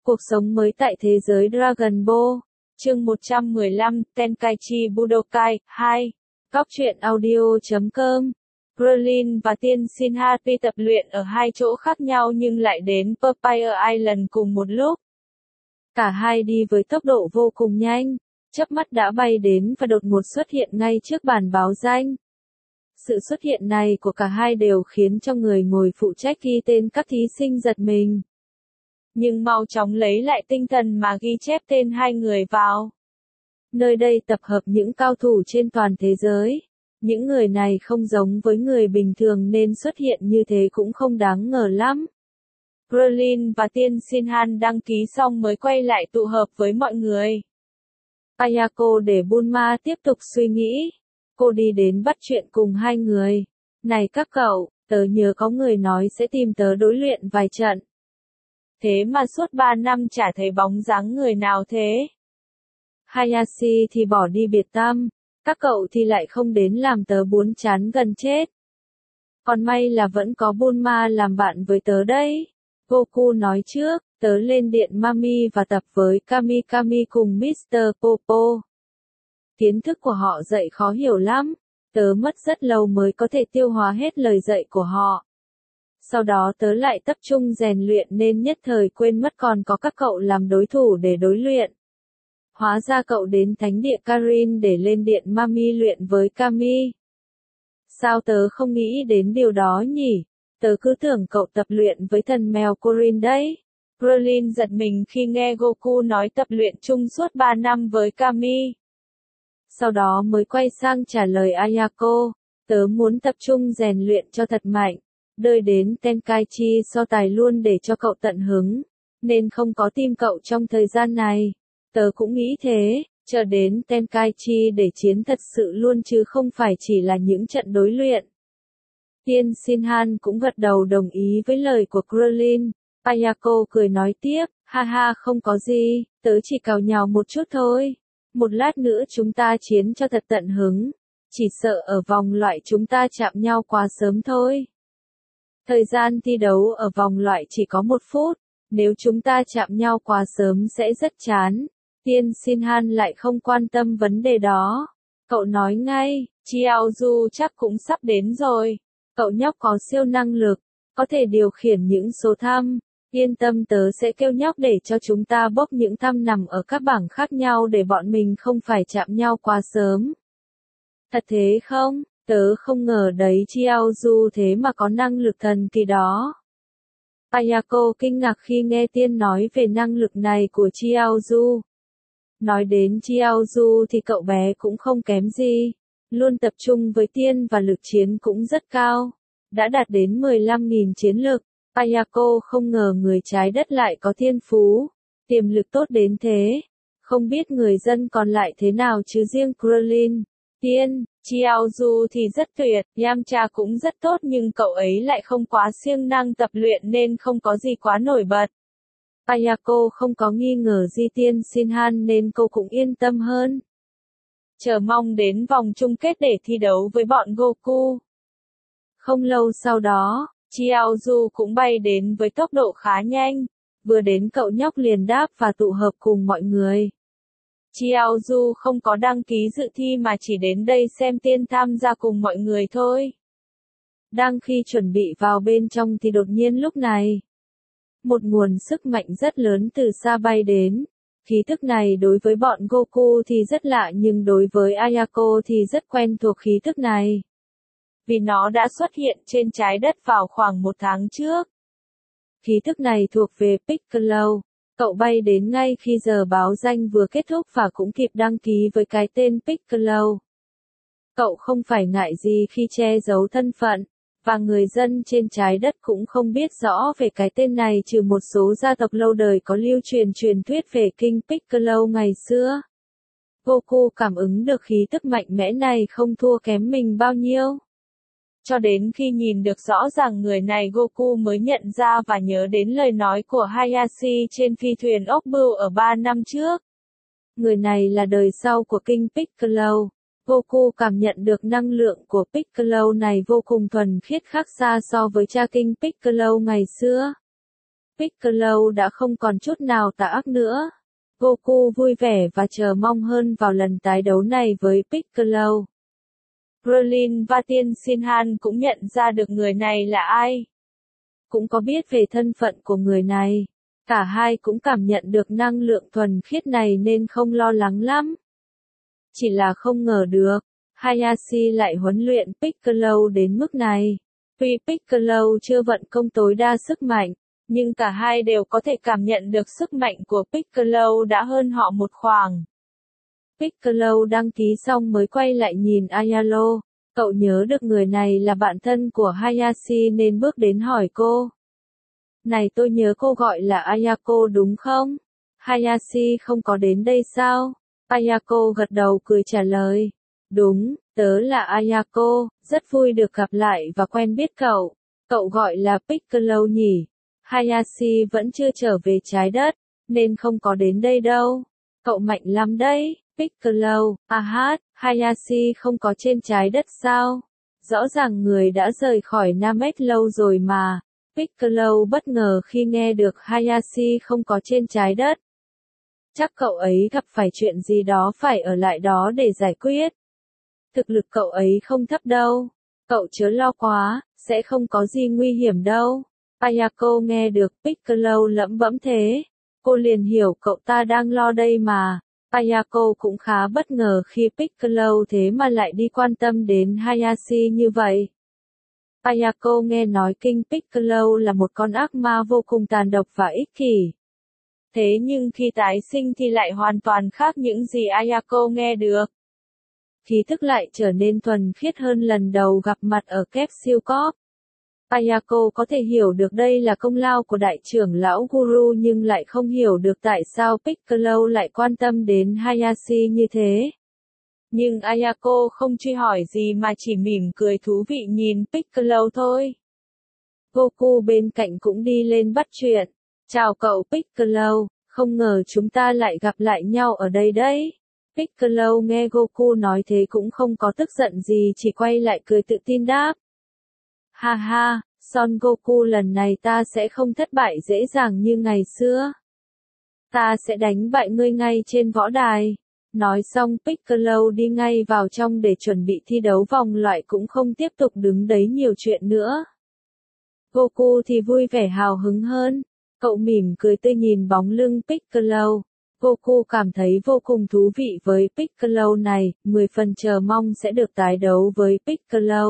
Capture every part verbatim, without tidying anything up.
Cuộc sống mới tại thế giới Dragon Ball. Chương một trăm mười lăm, Tenkaichi Budokai hai. Góc truyện audio chấm com. Krillin và Tiên Shinhan tập luyện ở hai chỗ khác nhau nhưng lại đến Papaya Island cùng một lúc. Cả hai đi với tốc độ vô cùng nhanh, chớp mắt đã bay đến và đột ngột xuất hiện ngay trước bàn báo danh. Sự xuất hiện này của cả hai đều khiến cho người ngồi phụ trách ghi tên các thí sinh giật mình. Nhưng mau chóng lấy lại tinh thần mà ghi chép tên hai người vào. Nơi đây tập hợp những cao thủ trên toàn thế giới. Những người này không giống với người bình thường nên xuất hiện như thế cũng không đáng ngờ lắm. Krillin và Tiên Shinhan đăng ký xong mới quay lại tụ hợp với mọi người. Ayako để Bulma tiếp tục suy nghĩ. Cô đi đến bắt chuyện cùng hai người. Này các cậu, tớ nhớ có người nói sẽ tìm tớ đối luyện vài trận. Thế mà suốt ba năm chả thấy bóng dáng người nào thế. Hayashi thì bỏ đi biệt tâm, các cậu thì lại không đến làm tớ buồn chán gần chết. Còn may là vẫn có Bulma làm bạn với tớ đấy. Goku nói trước, tớ lên điện Mami và tập với Kami Kami cùng mít tơ Popo. Kiến thức của họ dạy khó hiểu lắm, tớ mất rất lâu mới có thể tiêu hóa hết lời dạy của họ. Sau đó tớ lại tập trung rèn luyện nên nhất thời quên mất còn có các cậu làm đối thủ để đối luyện. Hóa ra cậu đến thánh địa Karin để lên điện Mami luyện với Kami. Sao tớ không nghĩ đến điều đó nhỉ? Tớ cứ tưởng cậu tập luyện với thần mèo Corin đấy. Krillin giật mình khi nghe Goku nói tập luyện chung suốt ba năm với Kami. Sau đó mới quay sang trả lời Ayako, tớ muốn tập trung rèn luyện cho thật mạnh. Đợi đến Tenkaichi so tài luôn để cho cậu tận hứng, nên không có tìm cậu trong thời gian này. Tớ cũng nghĩ thế, chờ đến Tenkaichi để chiến thật sự luôn chứ không phải chỉ là những trận đối luyện. Tiên Shinhan cũng gật đầu đồng ý với lời của Krillin. Ayako cười nói tiếp, ha ha không có gì, tớ chỉ cào nhào một chút thôi. Một lát nữa chúng ta chiến cho thật tận hứng, chỉ sợ ở vòng loại chúng ta chạm nhau quá sớm thôi. Thời gian thi đấu ở vòng loại chỉ có một phút, nếu chúng ta chạm nhau quá sớm sẽ rất chán. Tiên Shinhan lại không quan tâm vấn đề đó. Cậu nói ngay, Chiaozu chắc cũng sắp đến rồi. Cậu nhóc có siêu năng lực, có thể điều khiển những số thăm. Yên tâm tớ sẽ kêu nhóc để cho chúng ta bốc những thăm nằm ở các bảng khác nhau để bọn mình không phải chạm nhau quá sớm. Thật thế không? Tớ không ngờ đấy Chiaozu thế mà có năng lực thần kỳ đó. Ayako kinh ngạc khi nghe Tiên nói về năng lực này của Chiaozu. Nói đến Chiaozu thì cậu bé cũng không kém gì. Luôn tập trung với Tiên và lực chiến cũng rất cao. Đã đạt đến mười lăm nghìn chiến lực. Ayako không ngờ người trái đất lại có thiên phú. Tiềm lực tốt đến thế. Không biết người dân còn lại thế nào chứ riêng Krillin, Tiên, Chiaozu thì rất tuyệt, Yamcha cũng rất tốt nhưng cậu ấy lại không quá siêng năng tập luyện nên không có gì quá nổi bật. Ayako không có nghi ngờ gì Tiên Shinhan nên cô cũng yên tâm hơn. Chờ mong đến vòng chung kết để thi đấu với bọn Goku. Không lâu sau đó, Chiaozu cũng bay đến với tốc độ khá nhanh. Vừa đến cậu nhóc liền đáp và tụ hợp cùng mọi người. Chiaozu không có đăng ký dự thi mà chỉ đến đây xem Tiên tham gia cùng mọi người thôi. Đang khi chuẩn bị vào bên trong thì đột nhiên lúc này, một nguồn sức mạnh rất lớn từ xa bay đến. Khí thức này đối với bọn Goku thì rất lạ nhưng đối với Ayako thì rất quen thuộc khí thức này. Vì nó đã xuất hiện trên trái đất vào khoảng một tháng trước. Khí thức này thuộc về Piccolo. Cậu bay đến ngay khi giờ báo danh vừa kết thúc và cũng kịp đăng ký với cái tên Piccolo. Cậu không phải ngại gì khi che giấu thân phận, và người dân trên trái đất cũng không biết rõ về cái tên này trừ một số gia tộc lâu đời có lưu truyền truyền thuyết về King Piccolo ngày xưa. Goku cảm ứng được khí tức mạnh mẽ này không thua kém mình bao nhiêu. Cho đến khi nhìn được rõ ràng người này Goku mới nhận ra và nhớ đến lời nói của Hayashi trên phi thuyền ốc bươu ở ba năm trước. Người này là đời sau của King Piccolo. Goku cảm nhận được năng lượng của Piccolo này vô cùng thuần khiết khác xa so với cha King Piccolo ngày xưa. Piccolo đã không còn chút nào tà ác nữa. Goku vui vẻ và chờ mong hơn vào lần tái đấu này với Piccolo. Krillin và Tiên Shinhan cũng nhận ra được người này là ai. Cũng có biết về thân phận của người này. Cả hai cũng cảm nhận được năng lượng thuần khiết này nên không lo lắng lắm. Chỉ là không ngờ được, Hayashi lại huấn luyện Piccolo đến mức này. Tuy Piccolo chưa vận công tối đa sức mạnh, nhưng cả hai đều có thể cảm nhận được sức mạnh của Piccolo đã hơn họ một khoảng. Piccolo đăng ký xong mới quay lại nhìn Ayalo. Cậu nhớ được người này là bạn thân của Hayashi nên bước đến hỏi cô. Này tôi nhớ cô gọi là Ayako đúng không? Hayashi không có đến đây sao? Ayako gật đầu cười trả lời. Đúng, tớ là Ayako, rất vui được gặp lại và quen biết cậu. Cậu gọi là Piccolo nhỉ? Hayashi vẫn chưa trở về trái đất, nên không có đến đây đâu. Cậu mạnh lắm đấy, Piccolo. À hát, Hayashi không có trên trái đất sao? Rõ ràng người đã rời khỏi Namek lâu rồi mà. Piccolo bất ngờ khi nghe được Hayashi không có trên trái đất. Chắc cậu ấy gặp phải chuyện gì đó phải ở lại đó để giải quyết. Thực lực cậu ấy không thấp đâu. Cậu chớ lo quá, sẽ không có gì nguy hiểm đâu. Ayako nghe được Piccolo lẩm bẩm thế. Cô liền hiểu cậu ta đang lo đây mà. Ayako cũng khá bất ngờ khi Piccolo thế mà lại đi quan tâm đến Hayashi như vậy. Ayako nghe nói King Piccolo là một con ác ma vô cùng tàn độc và ích kỷ. Thế nhưng khi tái sinh thì lại hoàn toàn khác những gì Ayako nghe được. Khí thức lại trở nên thuần khiết hơn lần đầu gặp mặt ở Capsule Corp. Ayako có thể hiểu được đây là công lao của đại trưởng lão Guru nhưng lại không hiểu được tại sao Piccolo lại quan tâm đến Hayashi như thế. Nhưng Ayako không truy hỏi gì mà chỉ mỉm cười thú vị nhìn Piccolo thôi. Goku bên cạnh cũng đi lên bắt chuyện. Chào cậu Piccolo, không ngờ chúng ta lại gặp lại nhau ở đây đấy. Piccolo nghe Goku nói thế cũng không có tức giận gì chỉ quay lại cười tự tin đáp. Ha ha, Son Goku lần này ta sẽ không thất bại dễ dàng như ngày xưa. Ta sẽ đánh bại ngươi ngay trên võ đài. Nói xong Piccolo đi ngay vào trong để chuẩn bị thi đấu vòng loại cũng không tiếp tục đứng đấy nhiều chuyện nữa. Goku thì vui vẻ hào hứng hơn. Cậu mỉm cười tươi nhìn bóng lưng Piccolo. Goku cảm thấy vô cùng thú vị với Piccolo này, mười phần chờ mong sẽ được tái đấu với Piccolo.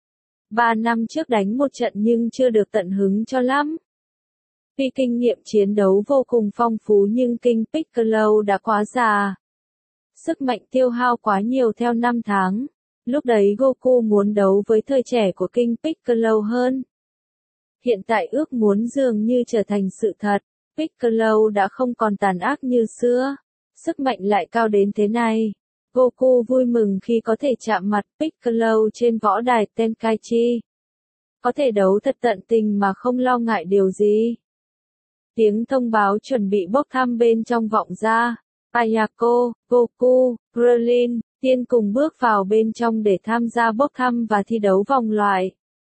Ba năm trước đánh một trận nhưng chưa được tận hứng cho lắm. Vì kinh nghiệm chiến đấu vô cùng phong phú nhưng King Piccolo đã quá già. Sức mạnh tiêu hao quá nhiều theo năm tháng. Lúc đấy Goku muốn đấu với thời trẻ của King Piccolo hơn. Hiện tại ước muốn dường như trở thành sự thật. Piccolo đã không còn tàn ác như xưa. Sức mạnh lại cao đến thế này. Goku vui mừng khi có thể chạm mặt Piccolo trên võ đài Tenkaichi. Có thể đấu thật tận tình mà không lo ngại điều gì. Tiếng thông báo chuẩn bị bốc thăm bên trong vọng ra. Ayako, Goku, Krillin, Tiên cùng bước vào bên trong để tham gia bốc thăm và thi đấu vòng loại.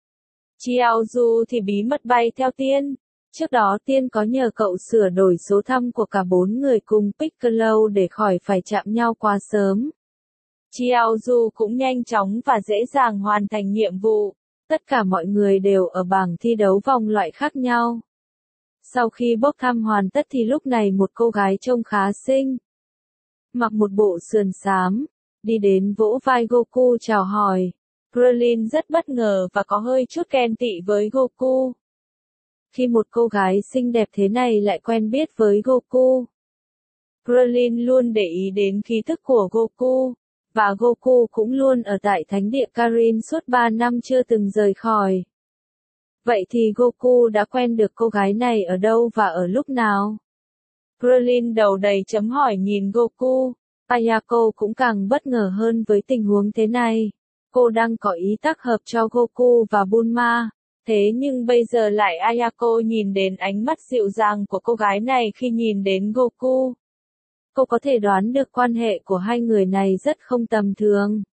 Chiaozu thì bí mật bay theo Tiên. Trước đó Tiên có nhờ cậu sửa đổi số thăm của cả bốn người cùng Piccolo để khỏi phải chạm nhau quá sớm. Chiaozu cũng nhanh chóng và dễ dàng hoàn thành nhiệm vụ. Tất cả mọi người đều ở bảng thi đấu vòng loại khác nhau. Sau khi bốc thăm hoàn tất thì lúc này một cô gái trông khá xinh. Mặc một bộ sườn xám, đi đến vỗ vai Goku chào hỏi. Krillin rất bất ngờ và có hơi chút ghen tị với Goku. Khi một cô gái xinh đẹp thế này lại quen biết với Goku. Krillin luôn để ý đến khí thức của Goku, và Goku cũng luôn ở tại thánh địa Karin suốt ba năm chưa từng rời khỏi. Vậy thì Goku đã quen được cô gái này ở đâu và ở lúc nào? Krillin đầu đầy chấm hỏi nhìn Goku. Ayako cũng càng bất ngờ hơn với tình huống thế này. Cô đang có ý tác hợp cho Goku và Bulma. Thế nhưng bây giờ lại Ayako nhìn đến ánh mắt dịu dàng của cô gái này khi nhìn đến Goku. Cô có thể đoán được quan hệ của hai người này rất không tầm thường.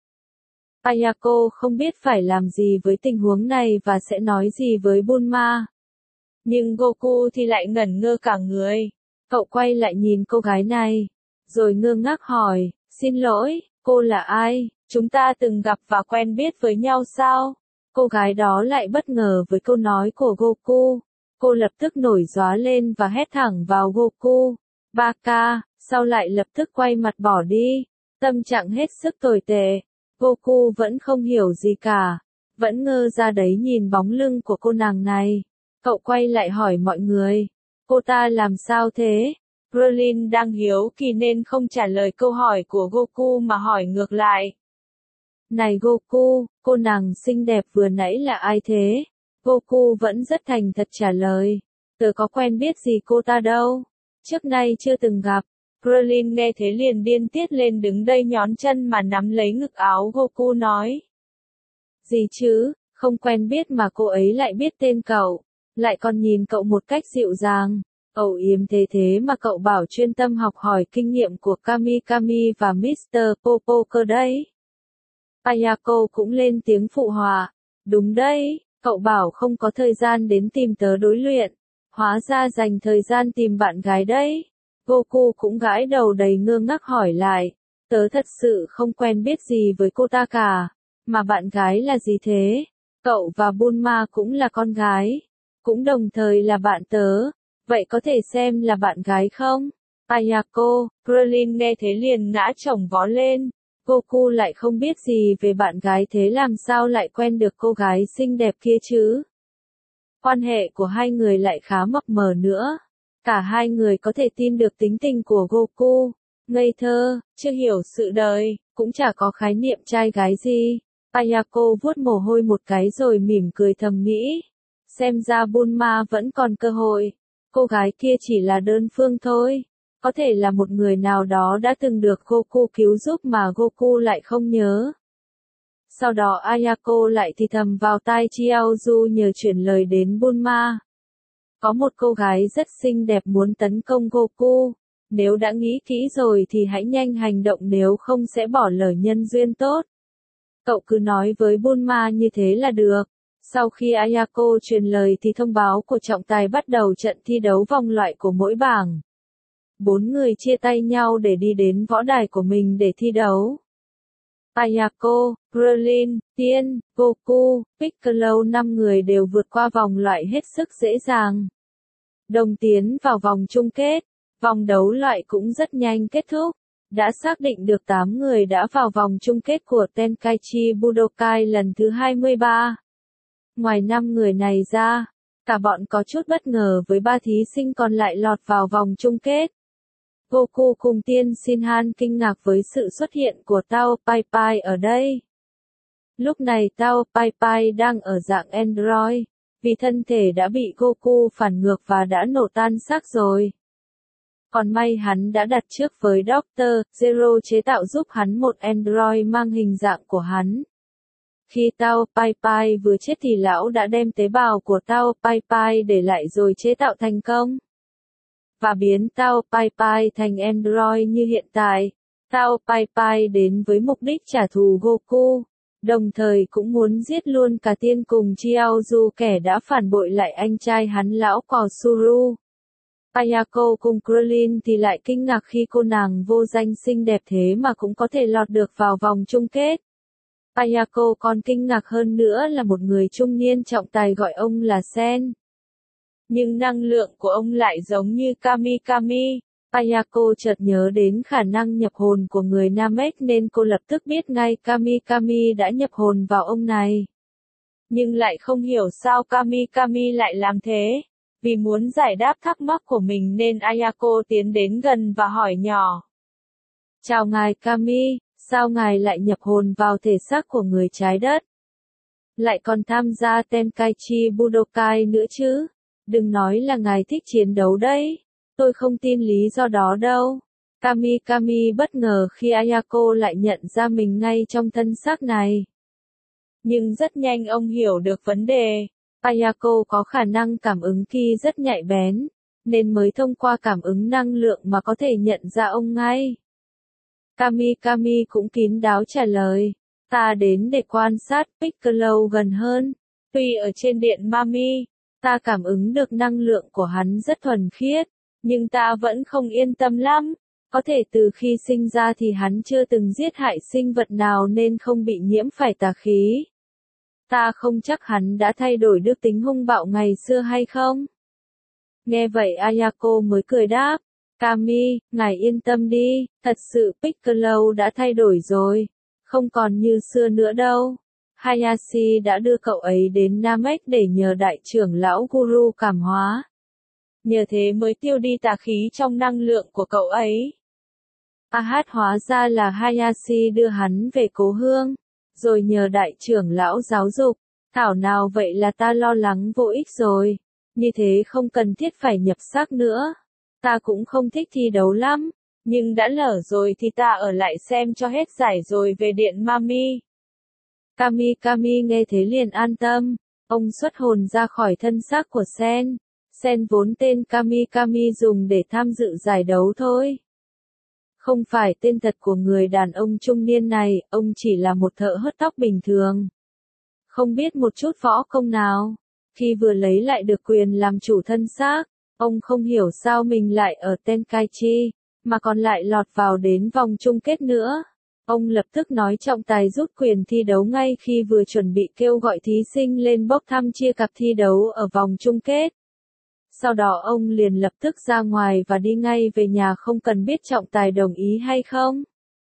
Ayako không biết phải làm gì với tình huống này và sẽ nói gì với Bulma. Nhưng Goku thì lại ngẩn ngơ cả người. Cậu quay lại nhìn cô gái này, rồi ngơ ngác hỏi, xin lỗi, cô là ai? Chúng ta từng gặp và quen biết với nhau sao? Cô gái đó lại bất ngờ với câu nói của Goku. Cô lập tức nổi róa lên và hét thẳng vào Goku. Baka, sau lại lập tức quay mặt bỏ đi. Tâm trạng hết sức tồi tệ. Goku vẫn không hiểu gì cả. Vẫn ngơ ra đấy nhìn bóng lưng của cô nàng này. Cậu quay lại hỏi mọi người. Cô ta làm sao thế? Krillin đang hiếu kỳ nên không trả lời câu hỏi của Goku mà hỏi ngược lại. Này Goku, cô nàng xinh đẹp vừa nãy là ai thế? Goku vẫn rất thành thật trả lời. Tớ có quen biết gì cô ta đâu. Trước nay chưa từng gặp. Krillin nghe thế liền điên tiết lên đứng đây nhón chân mà nắm lấy ngực áo Goku nói. Gì chứ, không quen biết mà cô ấy lại biết tên cậu. Lại còn nhìn cậu một cách dịu dàng. Âu yếm thế thế mà cậu bảo chuyên tâm học hỏi kinh nghiệm của Kami Kami và mít tơ Popo cơ đấy. Ayako cũng lên tiếng phụ họa. Đúng đấy, cậu bảo không có thời gian đến tìm tớ đối luyện. Hóa ra dành thời gian tìm bạn gái đấy. Goku cũng gãi đầu đầy ngơ ngác hỏi lại. Tớ thật sự không quen biết gì với cô ta cả. Mà bạn gái là gì thế? Cậu và Bulma cũng là con gái. Cũng đồng thời là bạn tớ. Vậy có thể xem là bạn gái không? Ayako, Krillin nghe thế liền ngã chồng vó lên. Goku lại không biết gì về bạn gái thế làm sao lại quen được cô gái xinh đẹp kia chứ? Quan hệ của hai người lại khá mập mờ nữa. Cả hai người có thể tin được tính tình của Goku. Ngây thơ, chưa hiểu sự đời, cũng chả có khái niệm trai gái gì. Ayako vuốt mồ hôi một cái rồi mỉm cười thầm nghĩ. Xem ra Bulma vẫn còn cơ hội. Cô gái kia chỉ là đơn phương thôi. Có thể là một người nào đó đã từng được Goku cứu giúp mà Goku lại không nhớ. Sau đó Ayako lại thì thầm vào tai Chiaozu nhờ chuyển lời đến Bulma. Có một cô gái rất xinh đẹp muốn tấn công Goku. Nếu đã nghĩ kỹ rồi thì hãy nhanh hành động nếu không sẽ bỏ lỡ nhân duyên tốt. Cậu cứ nói với Bulma như thế là được. Sau khi Ayako truyền lời thì thông báo của trọng tài bắt đầu trận thi đấu vòng loại của mỗi bảng. Bốn người chia tay nhau để đi đến võ đài của mình để thi đấu. Ayako, Krillin, Tien, Goku, Piccolo năm người đều vượt qua vòng loại hết sức dễ dàng. Đồng tiến vào vòng chung kết. Vòng đấu loại cũng rất nhanh kết thúc. Đã xác định được tám người đã vào vòng chung kết của Tenkaichi Budokai lần thứ hai mươi ba. Ngoài năm người này ra, cả bọn có chút bất ngờ với ba thí sinh còn lại lọt vào vòng chung kết. Goku cùng Tien Shinhan kinh ngạc với sự xuất hiện của Tao Pai Pai ở đây. Lúc này Tao Pai Pai đang ở dạng Android, vì thân thể đã bị Goku phản ngược và đã nổ tan xác rồi. Còn may hắn đã đặt trước với Doctor Zero chế tạo giúp hắn một Android mang hình dạng của hắn. Khi Tao Pai Pai vừa chết thì lão đã đem tế bào của Tao Pai Pai để lại rồi chế tạo thành công. Và biến Tao Pai Pai thành Android như hiện tại. Tao Pai Pai đến với mục đích trả thù Goku, đồng thời cũng muốn giết luôn cả Tien cùng Chiaozu kẻ đã phản bội lại anh trai hắn lão cò Suru. Ayako cùng Krillin thì lại kinh ngạc khi cô nàng vô danh xinh đẹp thế mà cũng có thể lọt được vào vòng chung kết. Ayako còn kinh ngạc hơn nữa là một người trung niên trọng tài gọi ông là Sen. Nhưng năng lượng của ông lại giống như Kami Kami. Ayako chợt nhớ đến khả năng nhập hồn của người Namek nên cô lập tức biết ngay Kami Kami đã nhập hồn vào ông này. Nhưng lại không hiểu sao Kami Kami lại làm thế. Vì muốn giải đáp thắc mắc của mình nên Ayako tiến đến gần và hỏi nhỏ. Chào ngài Kami, sao ngài lại nhập hồn vào thể xác của người trái đất? Lại còn tham gia Tenkaichi Budokai nữa chứ? Đừng nói là ngài thích chiến đấu đấy. Tôi không tin lý do đó đâu. Kami Kami bất ngờ khi Ayako lại nhận ra mình ngay trong thân xác này. Nhưng rất nhanh ông hiểu được vấn đề. Ayako có khả năng cảm ứng ki rất nhạy bén, nên mới thông qua cảm ứng năng lượng mà có thể nhận ra ông ngay. Kami Kami cũng kín đáo trả lời, ta đến để quan sát Piccolo gần hơn. Tuy ở trên điện Mami, Ta cảm ứng được năng lượng của hắn rất thuần khiết, nhưng ta vẫn không yên tâm lắm. Có thể từ khi sinh ra thì hắn chưa từng giết hại sinh vật nào nên không bị nhiễm phải tà khí. Ta không chắc hắn đã thay đổi đức tính hung bạo ngày xưa hay không. Nghe vậy Ayako mới cười đáp, Kami, ngài yên tâm đi, thật sự Piccolo đã thay đổi rồi, không còn như xưa nữa đâu. Hayashi đã đưa cậu ấy đến Namek để nhờ đại trưởng lão Guru cảm hóa. Nhờ thế mới tiêu đi tà khí trong năng lượng của cậu ấy. Ahat hóa ra là Hayashi đưa hắn về cố hương, rồi nhờ đại trưởng lão giáo dục. Thảo nào vậy là ta lo lắng vô ích rồi, như thế không cần thiết phải nhập xác nữa. Ta cũng không thích thi đấu lắm, nhưng đã lỡ rồi thì ta ở lại xem cho hết giải rồi về điện Mami. Kami Kami nghe thế liền an tâm, ông xuất hồn ra khỏi thân xác của Sen. Sen vốn tên Kami Kami dùng để tham dự giải đấu thôi. Không phải tên thật của người đàn ông trung niên này, ông chỉ là một thợ hớt tóc bình thường. Không biết một chút võ công nào. Khi vừa lấy lại được quyền làm chủ thân xác, ông không hiểu sao mình lại ở Tenkaichi, mà còn lại lọt vào đến vòng chung kết nữa. Ông lập tức nói trọng tài rút quyền thi đấu ngay khi vừa chuẩn bị kêu gọi thí sinh lên bốc thăm chia cặp thi đấu ở vòng chung kết. Sau đó ông liền lập tức ra ngoài và đi ngay về nhà không cần biết trọng tài đồng ý hay không.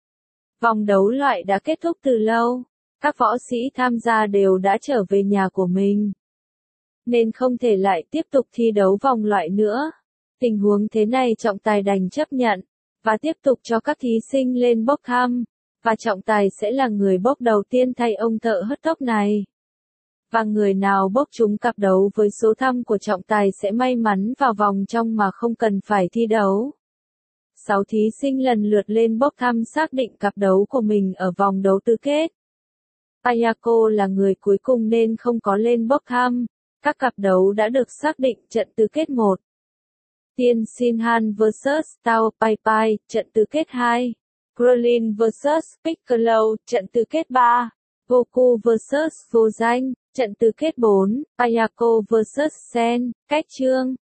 Vòng đấu loại đã kết thúc từ lâu, các võ sĩ tham gia đều đã trở về nhà của mình, nên không thể lại tiếp tục thi đấu vòng loại nữa. Tình huống thế này trọng tài đành chấp nhận, và tiếp tục cho các thí sinh lên bốc thăm, và trọng tài sẽ là người bốc đầu tiên thay ông thợ hớt tóc này. Và người nào bốc trúng cặp đấu với số thăm của trọng tài sẽ may mắn vào vòng trong mà không cần phải thi đấu. Sáu thí sinh lần lượt lên bốc thăm xác định cặp đấu của mình ở vòng đấu tứ kết. Ayako là người cuối cùng nên không có lên bốc thăm. Các cặp đấu đã được xác định trận tứ kết một. Tiên Shinhan versus Tao Pai Pai, trận tứ kết hai. Krillin versus Piccolo, trận tứ kết ba. Goku versus Vô Danh, trận tứ kết bốn. Ayako versus Sen, cách chương.